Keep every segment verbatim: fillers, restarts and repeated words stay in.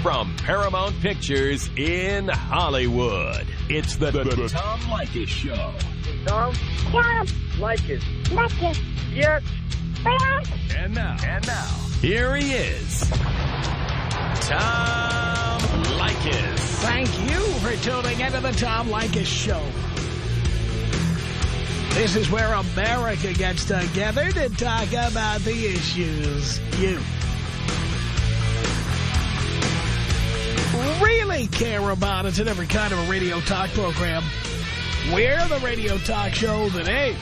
From Paramount Pictures in Hollywood, it's the, the, the Tom Leykis Show. Tom? Tom. Leykis. Leykis. Yes. And now, and now, here he is, Tom Leykis. Thank you for tuning into the Tom Leykis Show. This is where America gets together to talk about the issues you really care about. It's in every kind of a radio talk program. We're the radio talk show that is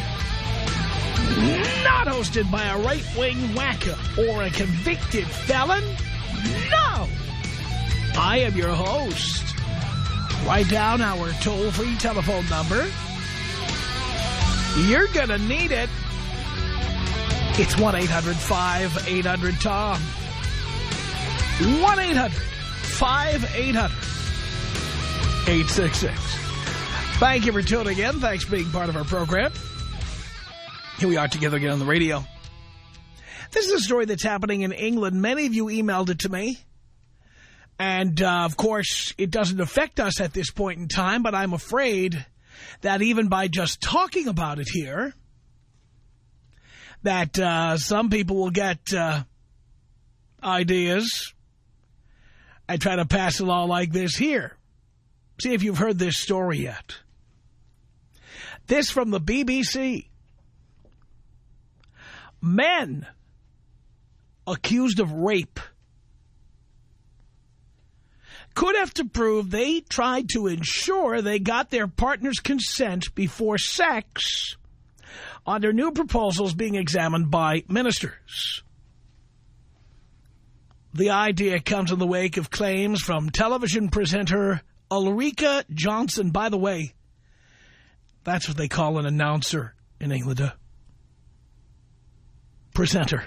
not hosted by a right-wing whacker or a convicted felon. No! I am your host. Write down our toll-free telephone number. You're going to need it. It's one eight hundred five eight hundred Tom. one eight hundred five eight hundred eight six six. Thank you for tuning in. Thanks for being part of our program. Here we are together again on the radio. This is a story that's happening in England. Many of you emailed it to me. And, uh, of course, it doesn't affect us at this point in time, but I'm afraid that even by just talking about it here, that uh, some people will get uh, ideas and try to pass a law like this here. See if you've heard this story yet. This from the B B C. Men accused of rape could have to prove they tried to ensure they got their partner's consent before sex under new proposals being examined by ministers. The idea comes in the wake of claims from television presenter Ulrika Jonsson. By the way, that's what they call an announcer in England. A presenter.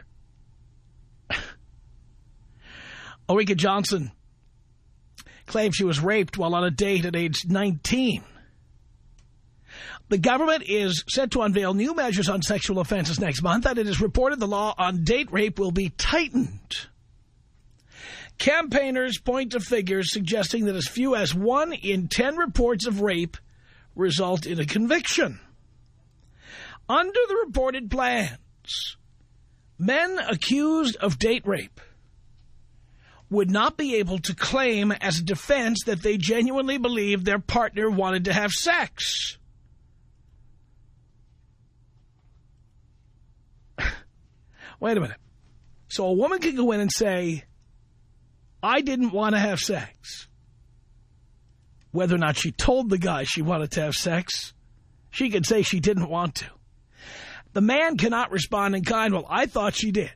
Ulrika Jonsson claimed she was raped while on a date at age nineteen. The government is set to unveil new measures on sexual offenses next month, and it is reported the law on date rape will be tightened. Campaigners point to figures suggesting that as few as one in ten reports of rape result in a conviction. Under the reported plans, men accused of date rape would not be able to claim as a defense that they genuinely believed their partner wanted to have sex. Wait a minute. So a woman can go in and say, I didn't want to have sex. Whether or not she told the guy she wanted to have sex, she could say she didn't want to. The man cannot respond in kind, well, I thought she did.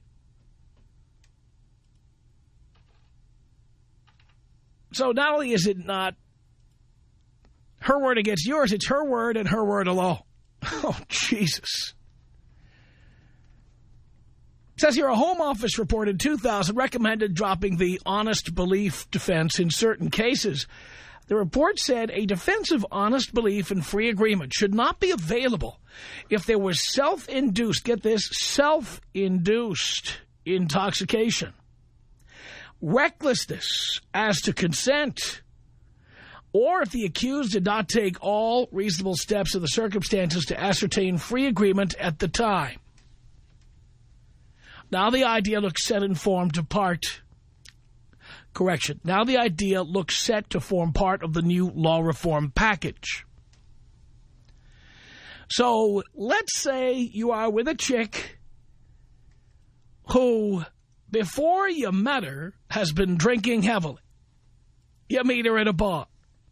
So not only is it not her word against yours, it's her word and her word alone. Oh, Jesus. It says here, a Home Office report in two thousand recommended dropping the honest belief defense in certain cases. The report said a defense of honest belief and free agreement should not be available if there was self-induced, get this, self-induced intoxication, recklessness as to consent, or if the accused did not take all reasonable steps in the circumstances to ascertain free agreement at the time. Now the idea looks set and formed to part... Correction. Now the idea looks set to form part of the new law reform package. So let's say you are with a chick who, before you met her, has been drinking heavily. You meet her at a bar.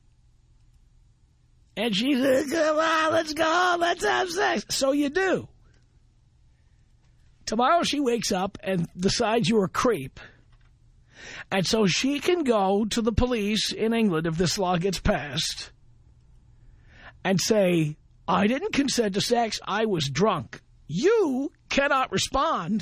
And she says, come on, let's go, let's have sex. So you do. Tomorrow she wakes up and decides you're a creep. And so she can go to the police in England, if this law gets passed, and say, I didn't consent to sex, I was drunk. You cannot respond.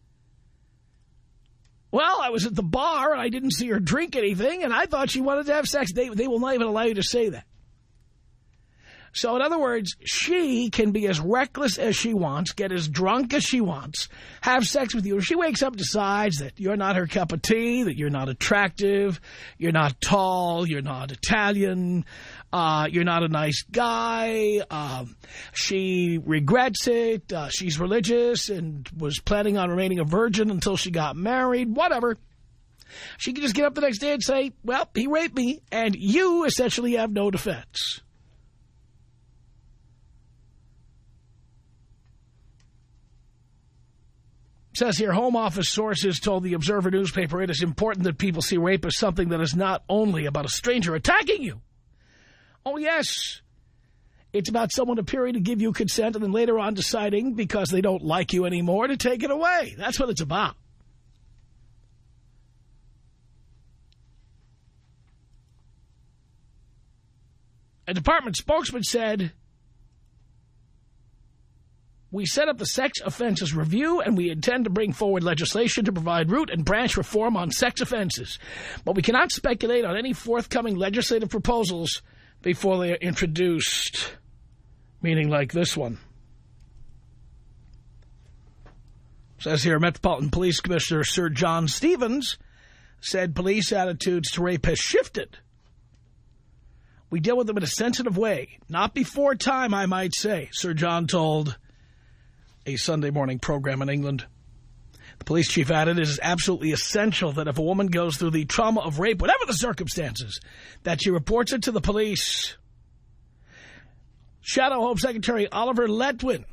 Well, I was at the bar, and I didn't see her drink anything, and I thought she wanted to have sex. They, they will not even allow you to say that. So in other words, she can be as reckless as she wants, get as drunk as she wants, have sex with you. If she wakes up and decides that you're not her cup of tea, that you're not attractive, you're not tall, you're not Italian, uh, you're not a nice guy, um, she regrets it, uh, she's religious and was planning on remaining a virgin until she got married, whatever. She can just get up the next day and say, well, he raped me, and you essentially have no defense. Says here, Home Office sources told the Observer newspaper it is important that people see rape as something that is not only about a stranger attacking you. Oh, yes. It's about someone appearing to give you consent and then later on deciding, because they don't like you anymore, to take it away. That's what it's about. A department spokesman said, we set up the Sex Offenses Review, and we intend to bring forward legislation to provide root and branch reform on sex offenses. But we cannot speculate on any forthcoming legislative proposals before they are introduced, meaning like this one. Says here, Metropolitan Police Commissioner Sir John Stevens said police attitudes to rape has shifted. We deal with them in a sensitive way. Not before time, I might say, Sir John told a Sunday morning program in England. The police chief added, it is absolutely essential that if a woman goes through the trauma of rape, whatever the circumstances, that she reports it to the police. Shadow Home Secretary Oliver Letwin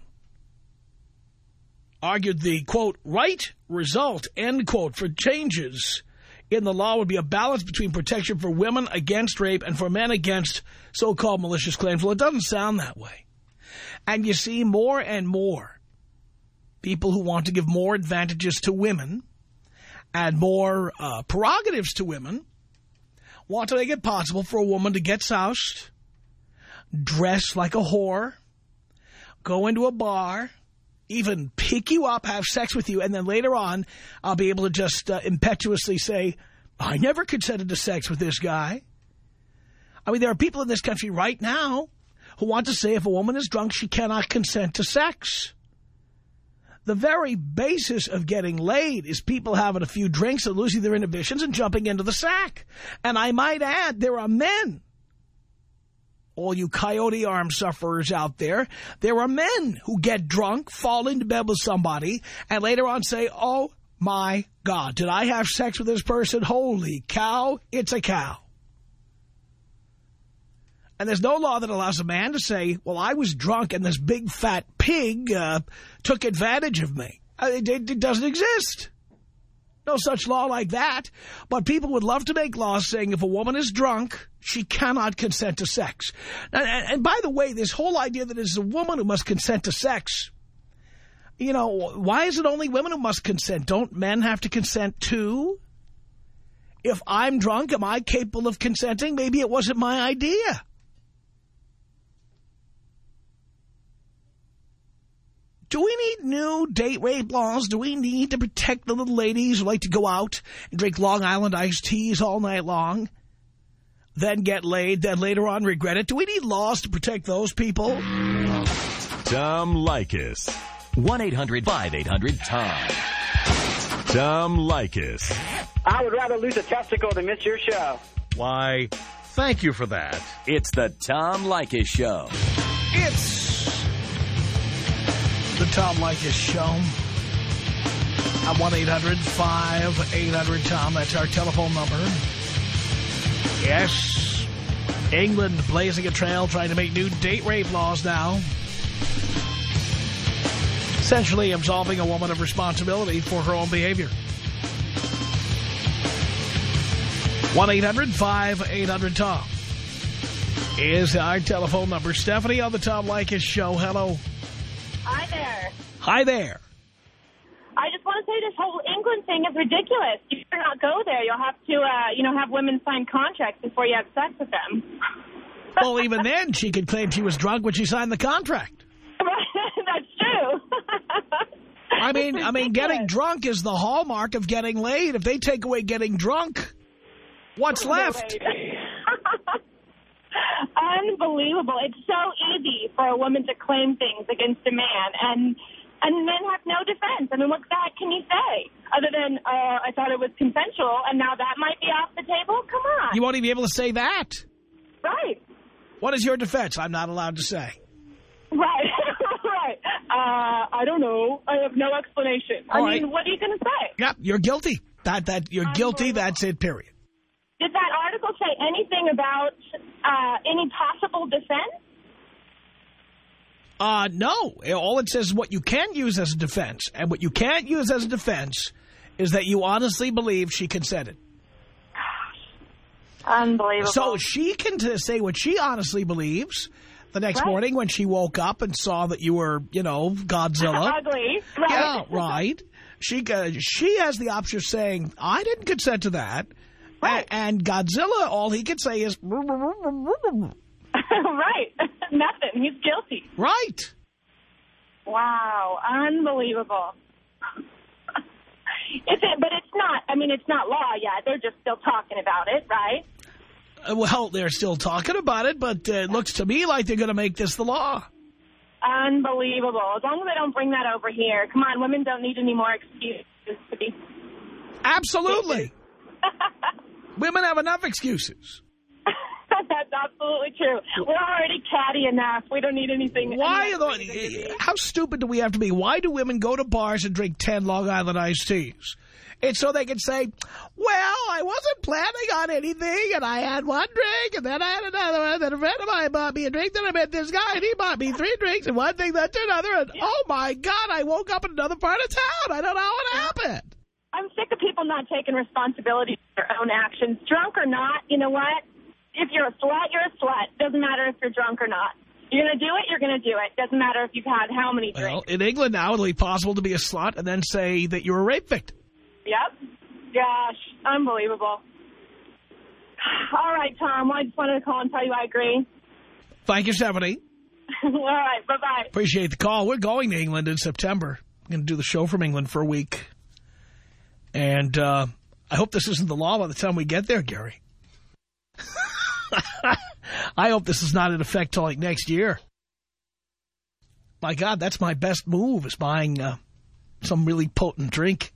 argued the, quote, right result, end quote, for changes in the law would be a balance between protection for women against rape and for men against so-called malicious claims. Well, it doesn't sound that way. And you see more and more people who want to give more advantages to women and more uh, prerogatives to women want to make it possible for a woman to get soused, dress like a whore, go into a bar, even pick you up, have sex with you, and then later on I'll be able to just uh, impetuously say, I never consented to sex with this guy. I mean, there are people in this country right now who want to say if a woman is drunk, she cannot consent to sex. The very basis of getting laid is people having a few drinks and losing their inhibitions and jumping into the sack. And I might add, there are men, all you coyote arm sufferers out there, there are men who get drunk, fall into bed with somebody, and later on say, oh my God, did I have sex with this person? Holy cow, it's a cow. And there's no law that allows a man to say, well, I was drunk and this big fat pig uh, took advantage of me. It, it, it doesn't exist. No such law like that. But people would love to make laws saying if a woman is drunk, she cannot consent to sex. And, and, and by the way, this whole idea that it's a woman who must consent to sex, you know, why is it only women who must consent? Don't men have to consent too? If I'm drunk, am I capable of consenting? Maybe it wasn't my idea. Do we need new date rape laws? Do we need to protect the little ladies who like to go out and drink Long Island iced teas all night long, then get laid, then later on regret it? Do we need laws to protect those people? Tom Leykis. one eight hundred five eight hundred Tom. Tom Leykis. I would rather lose a testicle than miss your show. Why, thank you for that. It's the Tom Leykis Show. It's the Tom Leykis Show. I'm one eight hundred five eight hundred Tom. That's our telephone number. Yes, England blazing a trail trying to make new date rape laws now. Essentially absolving a woman of responsibility for her own behavior. one eight hundred five eight hundred Tom is our telephone number. Stephanie on the Tom Leykis Show. Hello. Hi there. Hi there. I just want to say this whole England thing is ridiculous. You better not go there. You'll have to, uh, you know, have women sign contracts before you have sex with them. Well, even then, she could claim she was drunk when she signed the contract. That's true. I mean, I mean, getting drunk is the hallmark of getting laid. If they take away getting drunk, what's left? Unbelievable. unbelievable. It's so easy for a woman to claim things against a man, and and men have no defense. I mean, what the heck can you say? Other than, uh, I thought it was consensual, and now that might be off the table? Come on. You won't even be able to say that. Right. What is your defense? I'm not allowed to say. Right. Right. Uh, I don't know. I have no explanation. All I mean, right. what are you going to say? Yeah, you're guilty. That that You're guilty, that's it, period. Did that article say anything about uh, any possible defense? Uh, no. All it says is what you can use as a defense. And what you can't use as a defense is that you honestly believe she consented. Unbelievable. So she can t- say what she honestly believes the next right. morning when she woke up and saw that you were, you know, Godzilla. Ugly. Right. Yeah, right. She uh, she has the option of saying, I didn't consent to that. Right. A- and Godzilla, all he can say is... Right. Nothing. He's guilty. Right. Wow. Unbelievable. Is it, but it's not, I mean, it's not law yet. They're just still talking about it, right? Uh, well, they're still talking about it, but uh, it looks to me like they're going to make this the law. Unbelievable. As long as they don't bring that over here. Come on, women don't need any more excuses to be... Absolutely. Women have enough excuses. That's absolutely true. We're already catty enough. We don't need anything. Why? Are the, how stupid do we have to be? Why do women go to bars and drink ten Long Island iced teas? It's so they can say, well, I wasn't planning on anything, and I had one drink, and then I had another one, and then a friend of mine bought me a drink, then I met this guy, and he bought me three drinks, and one thing led to another, and oh, my God, I woke up in another part of town. I don't know what happened. I'm sick of people not taking responsibility for their own actions. Drunk or not, you know what? If you're a slut, you're a slut. Doesn't matter if you're drunk or not. You're going to do it, you're going to do it. Doesn't matter if you've had how many drinks. Well, in England now, it'll be possible to be a slut and then say that you're a rape victim. Yep. Gosh, unbelievable. All right, Tom, I just wanted to call and tell you I agree. Thank you, Stephanie. All right, bye-bye. Appreciate the call. We're going to England in September. I'm going to do the show from England for a week. And uh, I hope this isn't the law by the time we get there, Gary. I hope this is not in effect till like next year. My God, that's my best move, is buying uh, some really potent drink.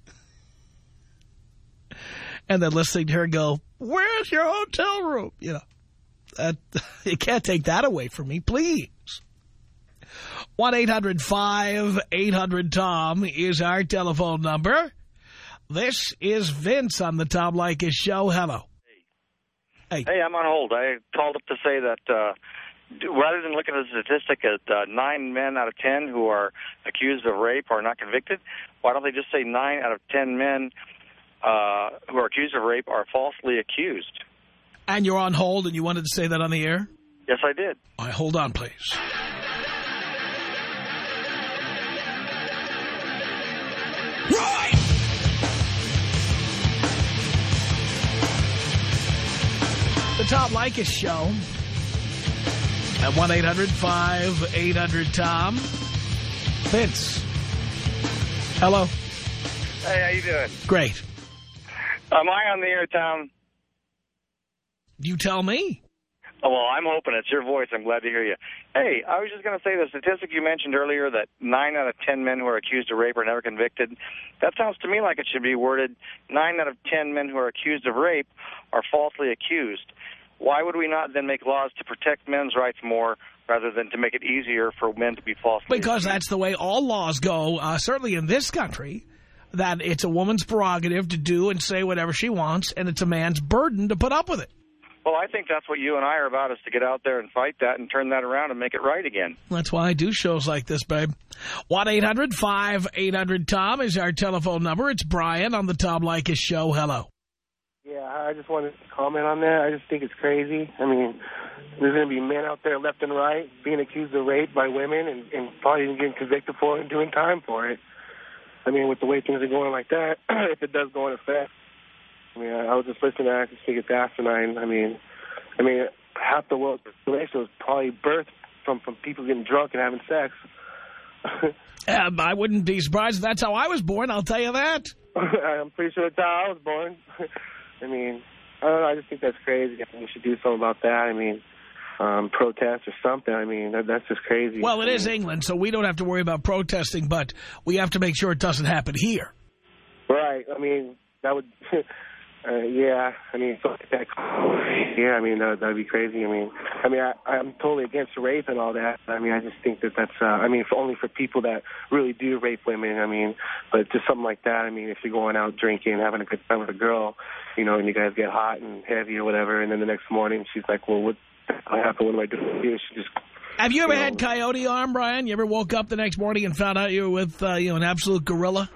And then listening to her go, where's your hotel room? You know, that, you can't take that away from me, please. one eight hundred five eight hundred Tom is our telephone number. This is Vince on the Tom Leykis Show. Hello. Hey. Hey, I'm on hold. I called up to say that uh, rather than look at a statistic at uh, nine men out of ten who are accused of rape are not convicted, why don't they just say nine out of ten men uh, who are accused of rape are falsely accused? And you're on hold and you wanted to say that on the air? Yes, I did. All right, hold on, please. Right! The Tom Leykis Show at one eight hundred five eight hundred Tom. Vince. Hello. Hey, how you doing? Great. Am I on the air, Tom? You tell me. Oh, well, I'm hoping it's your voice. I'm glad to hear you. Hey, I was just going to say the statistic you mentioned earlier that nine out of ten men who are accused of rape are never convicted, that sounds to me like it should be worded nine out of ten men who are accused of rape are falsely accused. Why would we not then make laws to protect men's rights more rather than to make it easier for men to be falsely Because accused? that's the way all laws go, uh, certainly in this country, that it's a woman's prerogative to do and say whatever she wants, and it's a man's burden to put up with it. Well, I think that's what you and I are about, is to get out there and fight that and turn that around and make it right again. That's why I do shows like this, babe. one eight hundred five eight hundred Tom is our telephone number. It's Brian on the Tom Leykis Show. Hello. Yeah, I just wanted to comment on that. I just think it's crazy. I mean, there's going to be men out there left and right being accused of rape by women and, and probably even getting convicted for it and doing time for it. I mean, with the way things are going like that, if it does go in effect. I mean, I was just listening to that. I just think it's asinine. I mean, I mean, half the world's population was probably birthed from, from people getting drunk and having sex. um, I wouldn't be surprised if that's how I was born, I'll tell you that. I'm pretty sure that's how I was born. I mean, I don't know. I just think that's crazy. I think we should do something about that. I mean, um, protest or something. I mean, that, that's just crazy. Well, it I is mean, England, so we don't have to worry about protesting, but we have to make sure it doesn't happen here. Right. I mean, that would, uh, yeah. I mean, so that, yeah. I mean, that would be crazy. I mean, I mean, I, I'm totally against rape and all that. I mean, I just think that that's, uh, I mean, for only for people that really do rape women. I mean, but just something like that. I mean, if you're going out drinking, having a good time with a girl, you know, and you guys get hot and heavy or whatever, and then the next morning she's like, well, what happened? What am I doing here? She just. Have you ever you know, had coyote arm, Brian? You ever woke up the next morning and found out you were with, uh, you know, an absolute gorilla?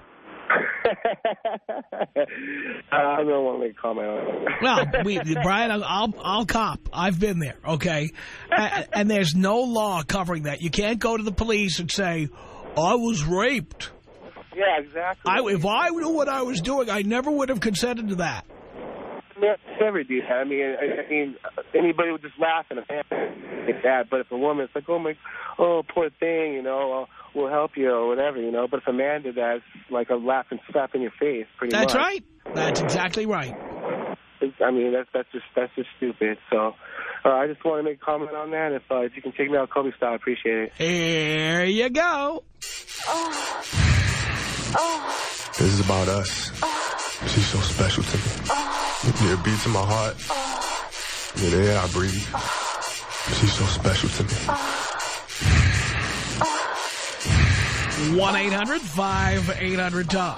I don't want to make a comment on it. Well, we, Brian, I'll, I'll cop. I've been there, okay? And, and there's no law covering that. You can't go to the police and say, I was raped. Yeah, exactly. I, if I knew what I was doing, I never would have consented to that. Never do that. I mean, I, I mean, anybody would just laugh in a fan like that. But if a woman's like, oh my, oh poor thing, you know, we'll help you or whatever, you know. But if a man did that, it's like a laughing slap in your face, pretty That's much. right. That's exactly right. It's, I mean, that's that's just that's just stupid. So, uh, I just want to make a comment on that. If uh, if you can take me out Kobe style, I appreciate it. Here you go. Oh. Oh. This is about us. Oh. She's so special to me. Oh. Yeah, it beats in my heart. Oh. Yeah, the air I breathe. Oh. She's so special to me. one eight hundred five eight hundred Tom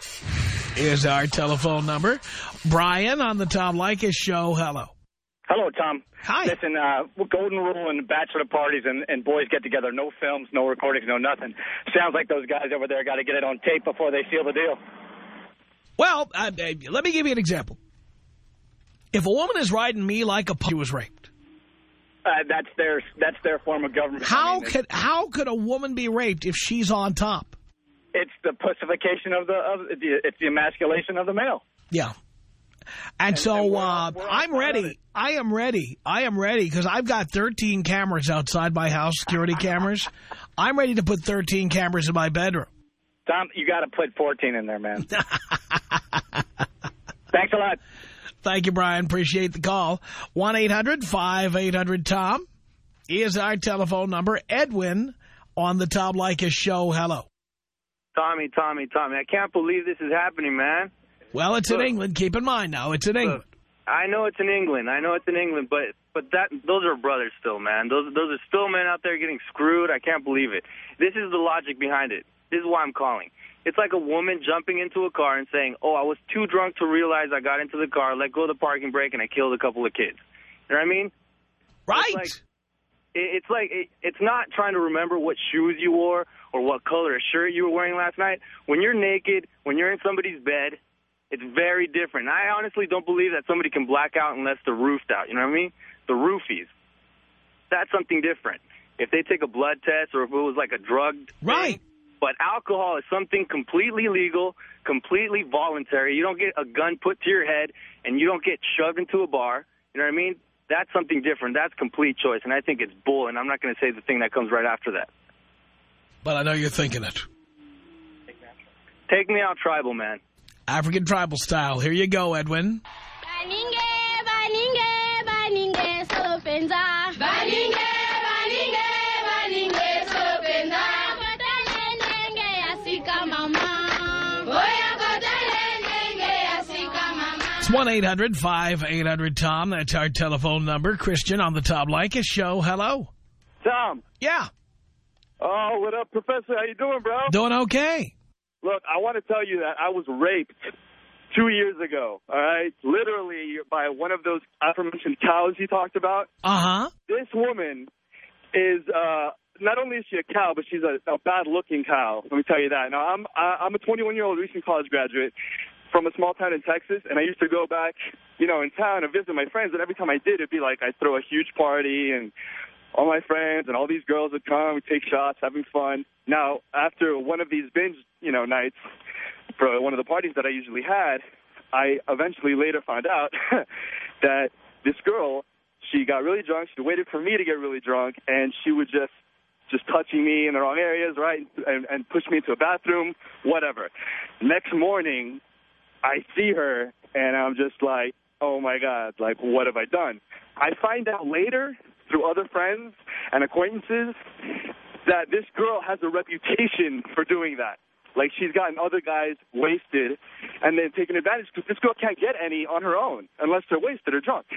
is our telephone number. Brian on the Tom Leykis show. Hello. Hello, Tom. Hi. Listen, uh, golden rule in bachelor parties and, and boys get together. No films, no recordings, no nothing. Sounds like those guys over there got to get it on tape before they seal the deal. Well, uh, let me give you an example. If a woman is riding me like a puppy, she was raped. Uh, that's their that's their form of government. How I mean, could how could a woman be raped if she's on top? It's the pussification of the of the it's the emasculation of the male. Yeah. And, and so and we're, uh, we're I'm ready. I am ready. I am ready because I've got thirteen cameras outside my house, security cameras. I'm ready to put thirteen cameras in my bedroom. Tom, you got to put fourteen in there, man. Thanks a lot. Thank you, Brian. Appreciate the call. one eight hundred five eight hundred Tom is our telephone number. Edwin on the Tom Leykis show. Hello. Tommy, Tommy, Tommy. I can't believe this is happening, man. Well, it's Look, in England. Keep in mind now, it's in England. Look, I know it's in England. I know it's in England, but but that those are brothers still, man. Those those are still men out there getting screwed. I can't believe it. This is the logic behind it. This is why I'm calling. It's like a woman jumping into a car and saying, oh, I was too drunk to realize I got into the car, let go of the parking brake, and I killed a couple of kids. You know what I mean? Right. It's like, it's, like it, it's not trying to remember what shoes you wore or what color of shirt you were wearing last night. When you're naked, when you're in somebody's bed, it's very different. I honestly don't believe that somebody can black out unless they're roofed out. You know what I mean? The roofies. That's something different. If they take a blood test or if it was like a drug right. thing. But alcohol is something completely legal, completely voluntary. You don't get a gun put to your head, and you don't get shoved into a bar. You know what I mean? That's something different. That's complete choice, and I think it's bull, and I'm not going to say the thing that comes right after that. But I know you're thinking it. Take me out tribal, man. African tribal style. Here you go, Edwin. It's one eight hundred five eight hundred Tom. That's our telephone number. Christian on the Tom Leykis show. Hello. Tom. Yeah. Oh, what up, Professor? How you doing, bro? Doing okay. Look, I want to tell you that I was raped two years ago, all right? Literally by one of those aforementioned cows you talked about. Uh-huh. This woman is, uh, not only is she a cow, but she's a, a bad-looking cow. Let me tell you that. Now, I'm, I'm a twenty-one-year-old recent college graduate from a small town in Texas, and I used to go back, you know, in town and visit my friends, and every time I did, it'd be like I'd throw a huge party, and all my friends and all these girls would come, we'd take shots, having fun. Now, after one of these binge, you know, nights for one of the parties that I usually had, I eventually later found out that this girl, she got really drunk, she waited for me to get really drunk, and she would just just touching me in the wrong areas, right, and, and push me into a bathroom, whatever. Next morning, I see her, and I'm just like, oh, my God, like, what have I done? I find out later through other friends and acquaintances that this girl has a reputation for doing that. Like, she's gotten other guys wasted and then taken advantage because this girl can't get any on her own unless they're wasted or drunk.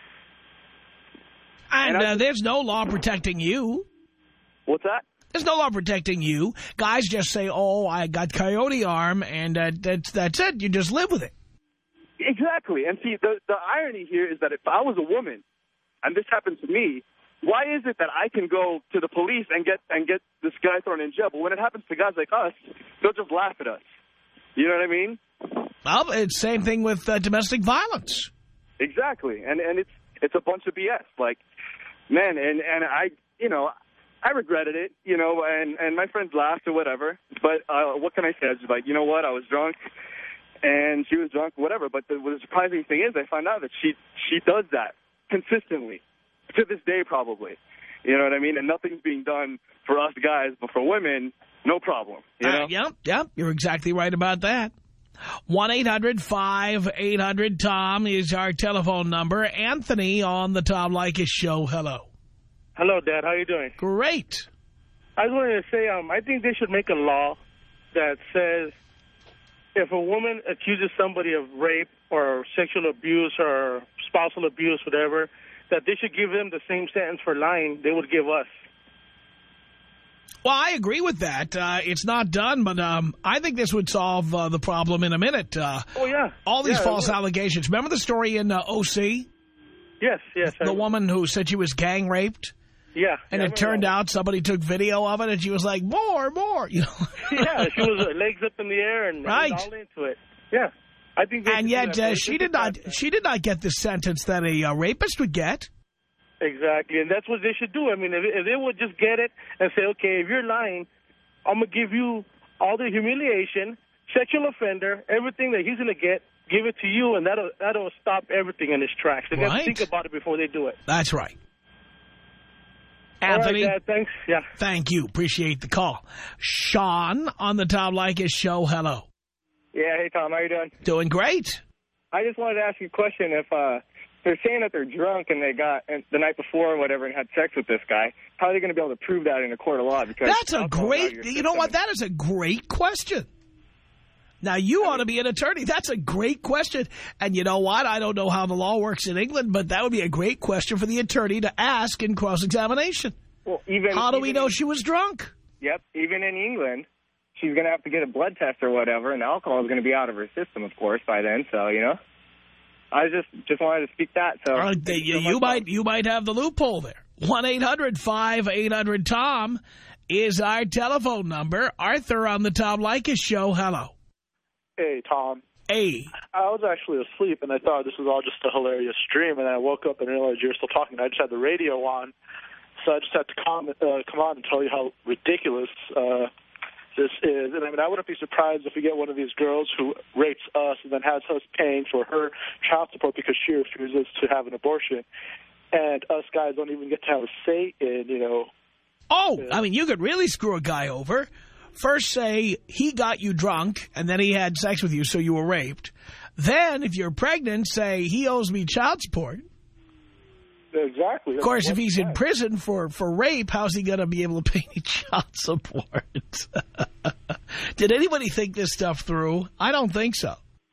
And, and uh, there's no law protecting you. What's that? There's no law protecting you. Guys just say, oh, I got coyote arm, and uh, that's, that's it. You just live with it. Exactly. And see, the, the irony here is that if I was a woman and this happened to me, why is it that I can go to the police and get and get this guy thrown in jail? But when it happens to guys like us, they'll just laugh at us. You know what I mean? Well, it's same thing with uh, domestic violence. Exactly. And and it's it's a bunch of B S. Like, man, and, and I, you know, I regretted it, you know, and, and my friends laughed or whatever. But uh, what can I say? I was just like, you know what? I was drunk, and she was drunk, whatever. But the, the surprising thing is I found out that she she does that consistently. To this day, probably. You know what I mean? And nothing's being done for us guys, but for women, no problem. You know? Uh, yep, yep. You're exactly right about that. one eight hundred five eight hundred Tom is our telephone number. Anthony on the Tom Leykis show. Hello. Hello, Dad. How you doing? Great. I was wanting to say, um, I think they should make a law that says if a woman accuses somebody of rape or sexual abuse or spousal abuse, whatever, that they should give them the same sentence for lying they would give us. Well, I agree with that. Uh, it's not done, but um, I think this would solve uh, the problem in a minute. Uh, oh, yeah. All these yeah, false allegations. Remember the story in uh, O C? Yes, yes. The I woman who said she was gang raped? Yeah. And yeah, it turned that. out somebody took video of it, and she was like, more, more. You know? Yeah, she was uh, legs up in the air and right. all into it. Yeah. I think and yet uh, she did not she did not get the sentence that a uh, rapist would get. Exactly, and that's what they should do. I mean, if, if they would just get it and say, okay, if you're lying, I'm going to give you all the humiliation, sexual offender, everything that he's going to get, give it to you, and that'll, that'll stop everything in its tracks. They right. got to think about it before they do it. That's right. Anthony, all right, Dad, thanks. Yeah. Thank you. Appreciate the call. Sean on the Tom Leykis show. Hello. Yeah, hey, Tom, how you doing? Doing great. I just wanted to ask you a question. If uh, they're saying that they're drunk and they got and the night before or whatever and had sex with this guy, how are they going to be able to prove that in a court of law? Because that's a great, you know what, that is a great question. Now, you ought to be an attorney. That's a great question. And you know what? I don't know how the law works in England, but that would be a great question for the attorney to ask in cross-examination. Well, even how do even we know in, she was drunk? Yep, even in England, she's going to have to get a blood test or whatever, and alcohol is going to be out of her system, of course, by then. So, you know, I just just wanted to speak that. So uh, they, you, you might you might have the loophole there. one eight hundred five eight hundred Tom is our telephone number. Arthur on the Tom Leykis show. Hello. Hey, Tom. Hey. I was actually asleep, and I thought this was all just a hilarious dream, and then I woke up and realized you were still talking. I just had the radio on, so I just had to come, uh, come on and tell you how ridiculous uh, this is. And I mean, I wouldn't be surprised if we get one of these girls who rapes us and then has us paying for her child support because she refuses to have an abortion, and us guys don't even get to have a say in, you know. Oh, I mean, you could really screw a guy over. First say he got you drunk, and then he had sex with you, so you were raped. Then, if you're pregnant, say he owes me child support. Exactly. Of course, if he's in prison for, for rape, how's he going to be able to pay me child support? Did anybody think this stuff through? I don't think so.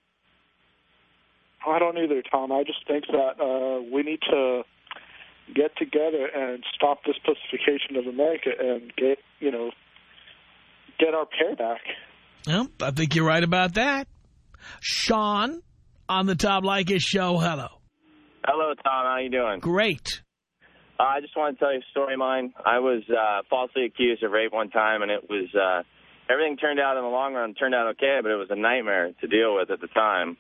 I don't either, Tom. I just think that uh, we need to get together and stop this pussification of America and get, you know, get our pair back. Well, I think you're right about that. Sean on the Tom Leykis show. Hello. Hello, Tom. How you doing? Great. Uh, I just want to tell you a story of mine. I was uh, falsely accused of rape one time, and it was uh, everything turned out in the long run turned out okay, but it was a nightmare to deal with at the time.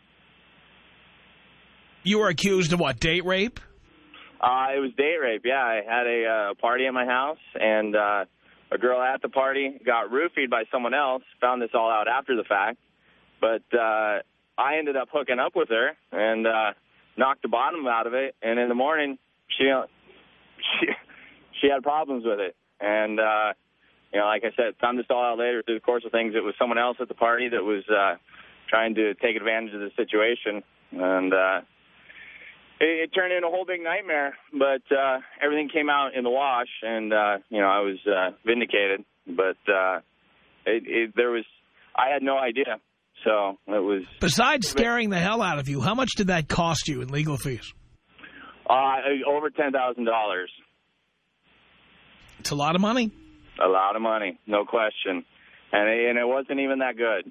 You were accused of what, date rape? Uh, it was date rape, yeah. I had a uh, party at my house, and uh, a girl at the party got roofied by someone else, found this all out after the fact, but uh, I ended up hooking up with her and uh, knocked the bottom out of it, and in the morning, she she, she had problems with it. And, uh, you know, like I said, found this all out later through the course of things. It was someone else at the party that was uh, trying to take advantage of the situation, and uh, it, it turned into a whole big nightmare. But uh, everything came out in the wash, and, uh, you know, I was uh, vindicated. But uh, it, it, there was, I had no idea. So it was... Besides scaring the hell out of you, how much did that cost you in legal fees? Uh, over ten thousand dollars. It's a lot of money. A lot of money, no question. And it, and it wasn't even that good.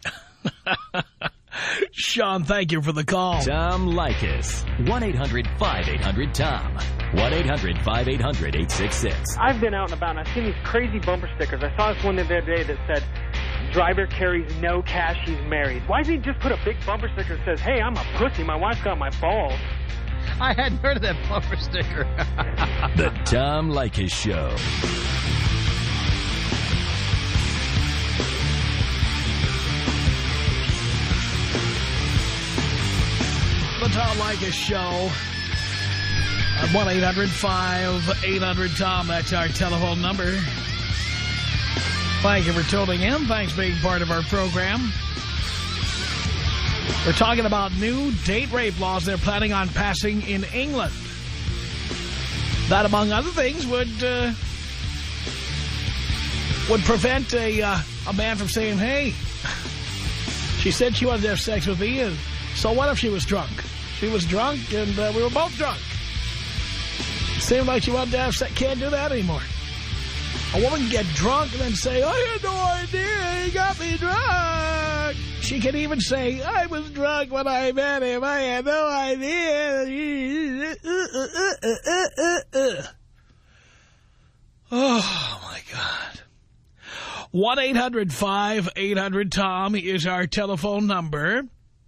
Sean, thank you for the call. Tom Leykis. one eight hundred five eight hundred Tom. one eight hundred five eight hundred eight six six. I've been out and about, and I've seen these crazy bumper stickers. I saw this one the other day that said, driver carries no cash, he's married. Why doesn't he just put a big bumper sticker that says, hey, I'm a pussy, my wife got my balls? I hadn't heard of that bumper sticker. The Tom Leykis Show. The Tom Leykis Show. At one eight hundred five eight hundred Tom. That's our telephone number. Thank you for tuning in. Thanks for being part of our program. We're talking about new date rape laws they're planning on passing in England. That, among other things, would uh, would prevent a uh, a man from saying, "Hey, she said she wanted to have sex with me, and so what if she was drunk? She was drunk, and uh, we were both drunk. It seemed like she wanted to have sex. Can't do that anymore." A woman can get drunk and then say, "I had no idea, he got me drunk." She can even say, "I was drunk when I met him, I had no idea." Oh, my God. one eight hundred five eight hundred Tom is our telephone number.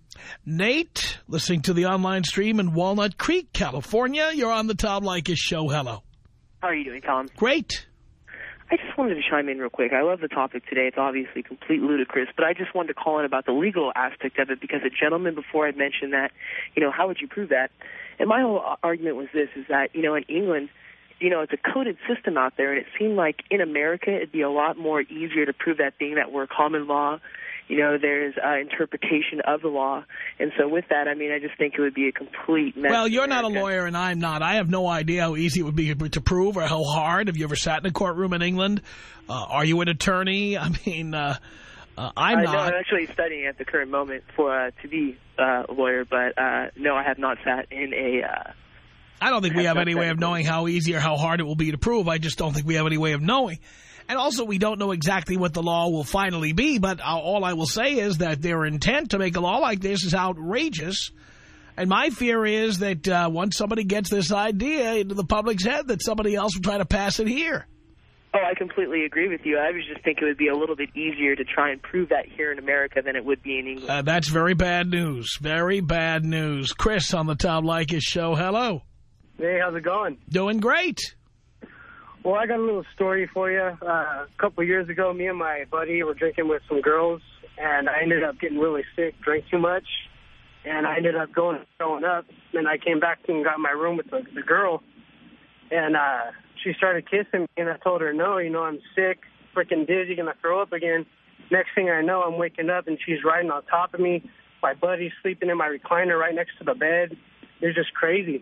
Nate, listening to the online stream in Walnut Creek, California. You're on the Tom Leykis Show. Hello. How are you doing, Tom? Great. I just wanted to chime in real quick. I love the topic today. It's obviously completely ludicrous, but I just wanted to call in about the legal aspect of it because a gentleman before had mentioned that, you know, how would you prove that? And my whole argument was this, is that, you know, in England, you know, it's a coded system out there, and it seemed like in America it'd be a lot more easier to prove that thing that we're common law. You know, there's uh, interpretation of the law. And so with that, I mean, I just think it would be a complete mess. Well, you're not a lawyer and I'm not. I have no idea how easy it would be to prove or how hard. Have you ever sat in a courtroom in England? Uh, are you an attorney? I mean, uh, uh, I'm I not. know, I'm actually studying at the current moment for uh, to be uh, a lawyer, but uh, no, I have not sat in a... Uh, I don't think we have any way of knowing how easy or how hard it will be to prove. I just don't think we have any way of knowing. And also, we don't know exactly what the law will finally be, but all I will say is that their intent to make a law like this is outrageous. And my fear is that uh, once somebody gets this idea into the public's head, that somebody else will try to pass it here. Oh, I completely agree with you. I was just thinking it would be a little bit easier to try and prove that here in America than it would be in England. Uh, that's very bad news. Very bad news. Chris on the Tom Leykis Show. Hello. Hey, how's it going? Doing great. Well, I got a little story for you. Uh, a couple of years ago, me and my buddy were drinking with some girls, and I ended up getting really sick, drank too much, and I ended up going throwing up. Then I came back and got in my room with the, the girl, and uh, she started kissing me, and I told her, no, you know, I'm sick, freaking dizzy, gonna throw up again. Next thing I know, I'm waking up, and she's riding on top of me. My buddy's sleeping in my recliner right next to the bed. It's just crazy.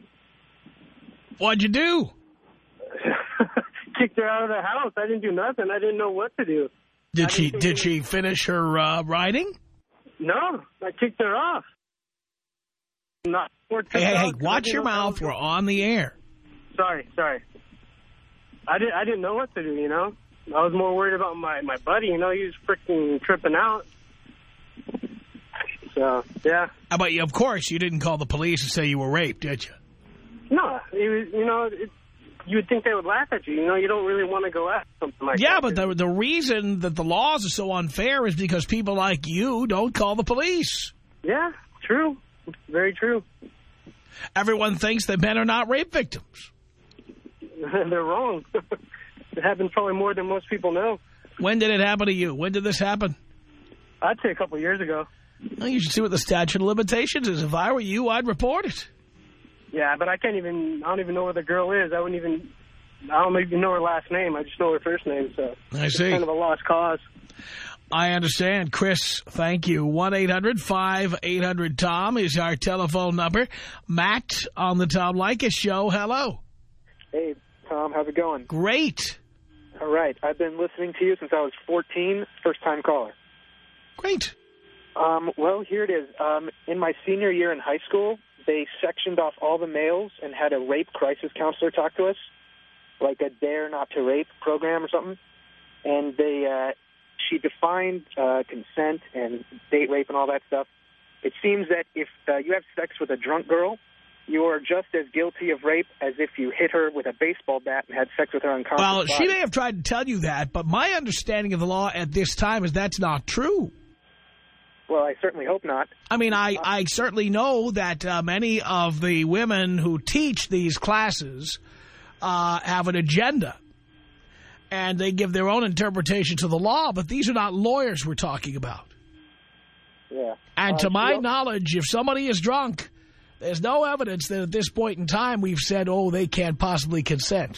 What'd you do? Kicked her out of the house. I didn't do nothing. I didn't know what to do. Did she did she finish her uh, riding? No, I kicked her off. Not hey, hey, hey, watch your mouth. We're on the air. Sorry, sorry. I didn't I didn't know what to do, you know. I was more worried about my, my buddy, you know. He was freaking tripping out. So, yeah. But, of course, you didn't call the police and say you were raped, did you? No, it was, you know, it, you would think they would laugh at you. You know, you don't really want to go after something like yeah, that. Yeah, but the, the reason that the laws are so unfair is because people like you don't call the police. Yeah, true. Very true. Everyone thinks that men are not rape victims. They're wrong. It happens probably more than most people know. When did it happen to you? When did this happen? I'd say a couple of years ago. Well, you should see what the statute of limitations is. If I were you, I'd report it. Yeah, but I can't even, I don't even know where the girl is. I wouldn't even, I don't even know her last name. I just know her first name, so. I see. It's kind of a lost cause. I understand. Chris, thank you. one eight hundred five eight hundred Tom is our telephone number. Matt on the Tom Leykis Show. Hello. Hey, Tom. How's it going? Great. All right. I've been listening to you since I was fourteen. First-time caller. Great. Um, well, here it is. Um, in my senior year in high school, they sectioned off all the males and had a rape crisis counselor talk to us, like a Dare Not to Rape program or something. And they, uh, she defined uh, consent and date rape and all that stuff. It seems that if uh, you have sex with a drunk girl, you are just as guilty of rape as if you hit her with a baseball bat and had sex with her unconscious. Well, body. she may have tried to tell you that, but my understanding of the law at this time is that's not true. Well, I certainly hope not. I mean, I, I certainly know that uh, many of the women who teach these classes uh, have an agenda, and they give their own interpretation to the law, but these are not lawyers we're talking about. Yeah. And uh, to my well, knowledge, if somebody is drunk, there's no evidence that at this point in time we've said, oh, they can't possibly consent.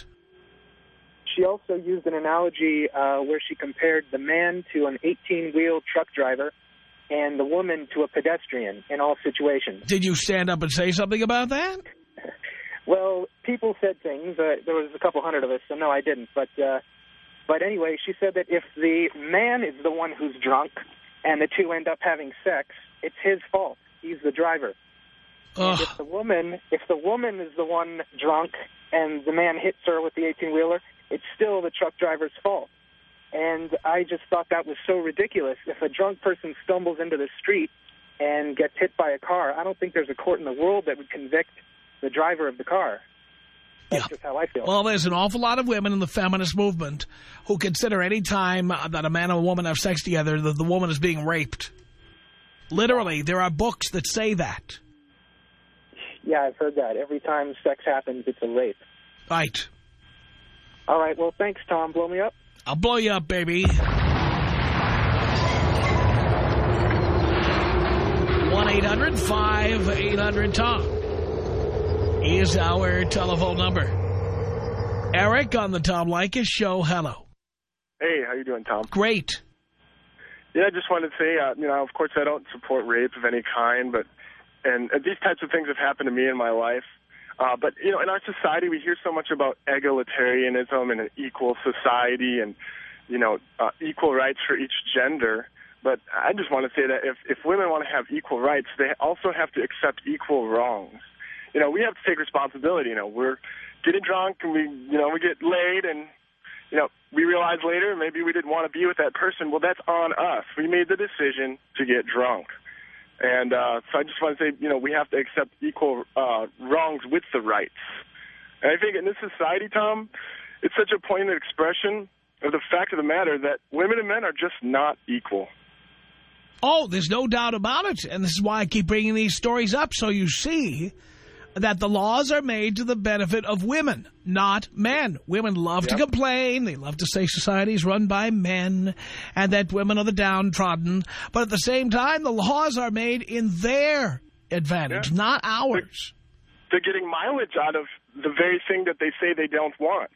She also used an analogy uh, where she compared the man to an eighteen-wheel truck driver and the woman to a pedestrian in all situations. Did you stand up and say something about that? Well, people said things. Uh, there was a couple hundred of us, so no, I didn't. But uh, but anyway, she said that if the man is the one who's drunk and the two end up having sex, it's his fault. He's the driver. And if the woman, if the woman is the one drunk and the man hits her with the eighteen-wheeler, it's still the truck driver's fault. And I just thought that was so ridiculous. If a drunk person stumbles into the street and gets hit by a car, I don't think there's a court in the world that would convict the driver of the car. That's yeah. just how I feel. Well, there's an awful lot of women in the feminist movement who consider any time that a man and a woman have sex together that the woman is being raped. Literally, there are books that say that. Yeah, I've heard that. Every time sex happens, it's a rape. Right. All right, well, thanks, Tom. Blow me up. I'll blow you up, baby. one eight hundred five eight hundred Tom is our telephone number. Eric on the Tom Leykis Show. Hello. Hey, how you doing, Tom? Great. Yeah, I just wanted to say, uh, you know, of course I don't support rape of any kind, but and uh, these types of things have happened to me in my life. Uh, but, you know, in our society, we hear so much about egalitarianism and an equal society and, you know, uh, equal rights for each gender. But I just want to say that if, if women want to have equal rights, they also have to accept equal wrongs. You know, we have to take responsibility. You know, we're getting drunk and we, you know, we get laid and, you know, we realize later maybe we didn't want to be with that person. Well, that's on us. We made the decision to get drunk. And uh, so I just want to say, you know, we have to accept equal uh, wrongs with the rights. And I think in this society, Tom, it's such a poignant expression of the fact of the matter that women and men are just not equal. Oh, there's no doubt about it. And this is why I keep bringing these stories up, so you see that the laws are made to the benefit of women, not men. Women love yep. to complain. They love to say society is run by men and that women are the downtrodden. But at the same time, the laws are made in their advantage, yeah. not ours. They're, they're getting mileage out of the very thing that they say they don't want.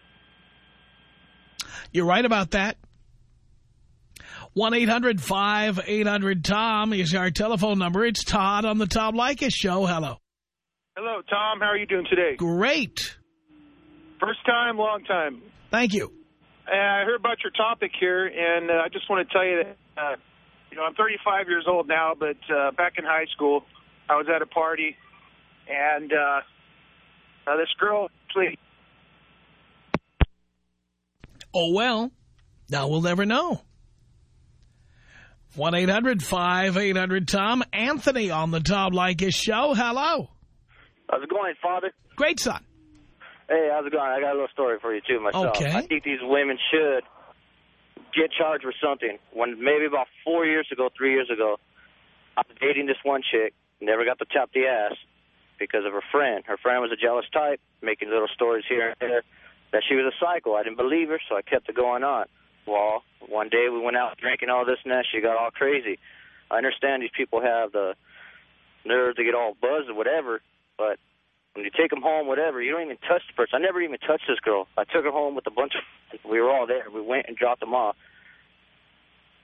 You're right about that. one eight hundred five eight hundred Tom is our telephone number. It's Todd on the Tom Leykis Show. Hello. Hello, Tom. How are you doing today? Great. First time, long time. Thank you. Uh, I heard about your topic here, and uh, I just want to tell you that, uh, you know, I'm thirty-five years old now, but uh, back in high school, I was at a party, and uh, uh, this girl actually... Oh, well, now we'll never know. one eight hundred five eight hundred Tom. Anthony on the Tom Leykis Show. Hello. How's it going, Father? Great, son. Hey, how's it going? I got a little story for you, too, myself. Okay. I think these women should get charged with something. When maybe about four years ago, three years ago, I was dating this one chick, never got to tap the ass because of her friend. Her friend was a jealous type, making little stories here and there, that she was a psycho. I didn't believe her, so I kept it going on. Well, one day we went out drinking all this and that. She got all crazy. I understand these people have the nerve to get all buzzed or whatever, but when you take them home, whatever, you don't even touch the person. I never even touched this girl. I took her home with a bunch of, we were all there. We went and dropped them off.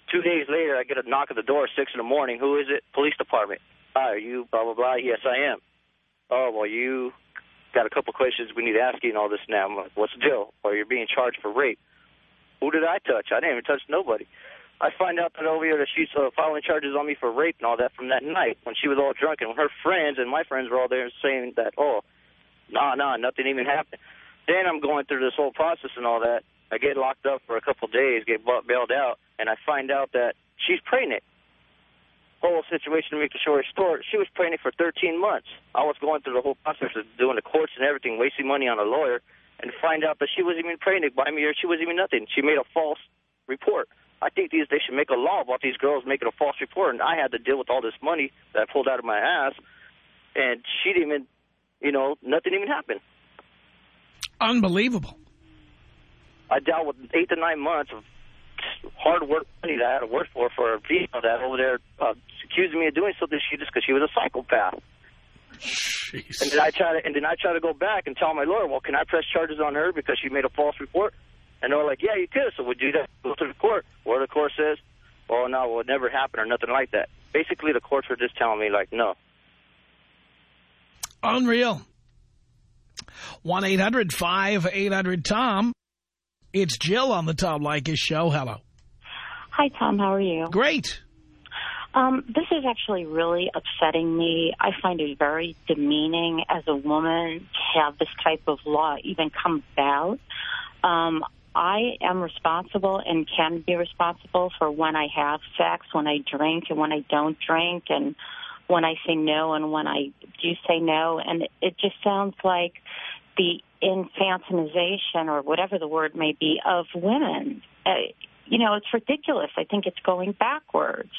Two days later, I get a knock at the door, six in the morning. Who is it? Police department. Hi, are you blah, blah, blah? Yes, I am. Oh, well, you got a couple questions we need to ask you and all this now. I'm like, what's the deal? Or you're being charged for rape. Who did I touch? I didn't even touch nobody. I find out that over here that she's uh, filing charges on me for rape and all that from that night when she was all drunk, and when her friends and my friends were all there saying that, oh, nah, nah, nothing even happened. Then I'm going through this whole process and all that. I get locked up for a couple of days, get bailed out, and I find out that she's pregnant. Whole situation to make the story short, she was pregnant for thirteen months. I was going through the whole process of doing the courts and everything, wasting money on a lawyer, and find out that she wasn't even pregnant by me or she wasn't even nothing. She made a false report. I think these they should make a law about these girls making a false report, and I had to deal with all this money that I pulled out of my ass, and she didn't even, you know, nothing even happened. Unbelievable. I dealt with eight to nine months of hard work money that I had to work for for a female that over there uh, accusing me of doing something she just because she was a psychopath. Jeez. And then I try to and then I try to go back and tell my lawyer, well, can I press charges on her because she made a false report? And they're like, yeah, you could. So we do that. Go to the court. Where the court says, well, no, it would never happen or nothing like that. Basically, the courts were just telling me, like, no. Unreal. one eight hundred five eight hundred Tom. It's Jill on the Tom Leykis show. Hello. Hi, Tom. How are you? Great. Um, this is actually really upsetting me. I find it very demeaning as a woman to have this type of law even come about. Um, I am responsible and can be responsible for when I have sex, when I drink and when I don't drink, and when I say no and when I do say no. And it just sounds like the infantilization, or whatever the word may be, of women. Uh, you know, it's ridiculous. I think it's going backwards.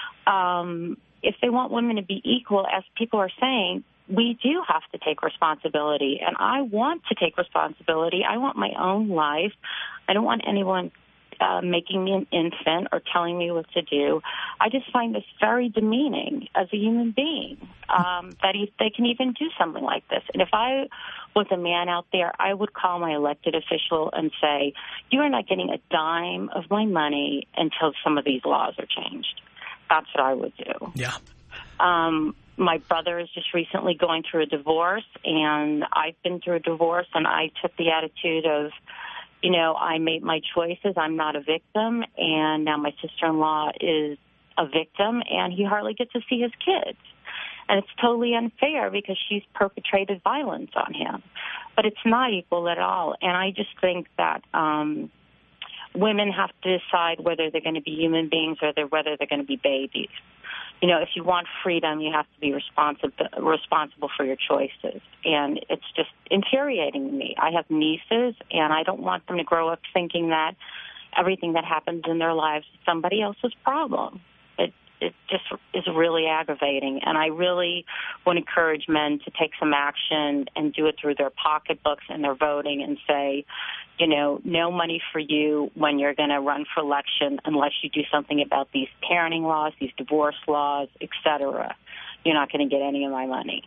Um, if they want women to be equal, as people are saying, we do have to take responsibility, and I want to take responsibility. I want my own life. I don't want anyone uh, making me an infant or telling me what to do. I just find this very demeaning as a human being, um, that he, they can even do something like this. And if I was a man out there, I would call my elected official and say, you are not getting a dime of my money until some of these laws are changed. That's what I would do. Yeah. Um, my brother is just recently going through a divorce, and I've been through a divorce, and I took the attitude of, you know, I made my choices. I'm not a victim, and now my sister-in-law is a victim, and he hardly gets to see his kids. And it's totally unfair because she's perpetrated violence on him. But it's not equal at all. And I just think that um, women have to decide whether they're going to be human beings or they're, whether they're going to be babies. You know, if you want freedom, you have to be responsible responsible for your choices. And it's just infuriating to me. I have nieces, and I don't want them to grow up thinking that everything that happens in their lives is somebody else's problem. It it just is really aggravating. And I really would encourage men to take some action and do it through their pocketbooks and their voting and say, you know, no money for you when you're going to run for election unless you do something about these parenting laws, these divorce laws, et cetera. You're not going to get any of my money.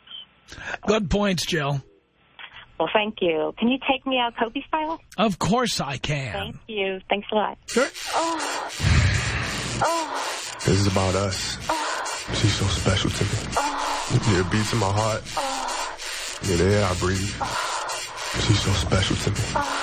Good points, Jill. Well, thank you. Can you take me out Kobe style? Of course I can. Thank you. Thanks a lot. Sure. Oh. Oh. This is about us. Oh. She's so special to me. Oh. Yeah, it beats in my heart. Oh. Yeah, the air I breathe. Oh. She's so special to me. Oh.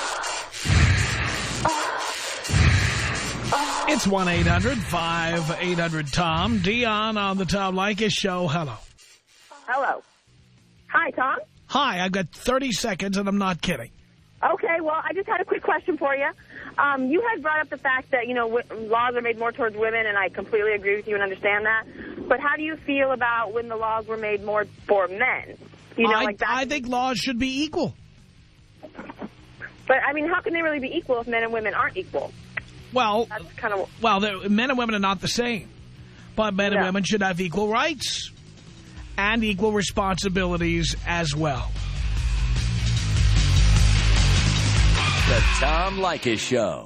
It's one eight hundred five eight hundred Tom. Dion on the Tom Leykis show. Hello. Hello. Hi, Tom. Hi, I've got thirty seconds, and I'm not kidding. Okay, well, I just had a quick question for you. Um, you had brought up the fact that, you know, w laws are made more towards women, and I completely agree with you and understand that. But how do you feel about when the laws were made more for men? You know, I, like that. I think laws should be equal. But, I mean, how can they really be equal if men and women aren't equal? Well, That's kind of... well, men and women are not the same. But men and No. women should have equal rights and equal responsibilities as well. The Tom Leykis Show.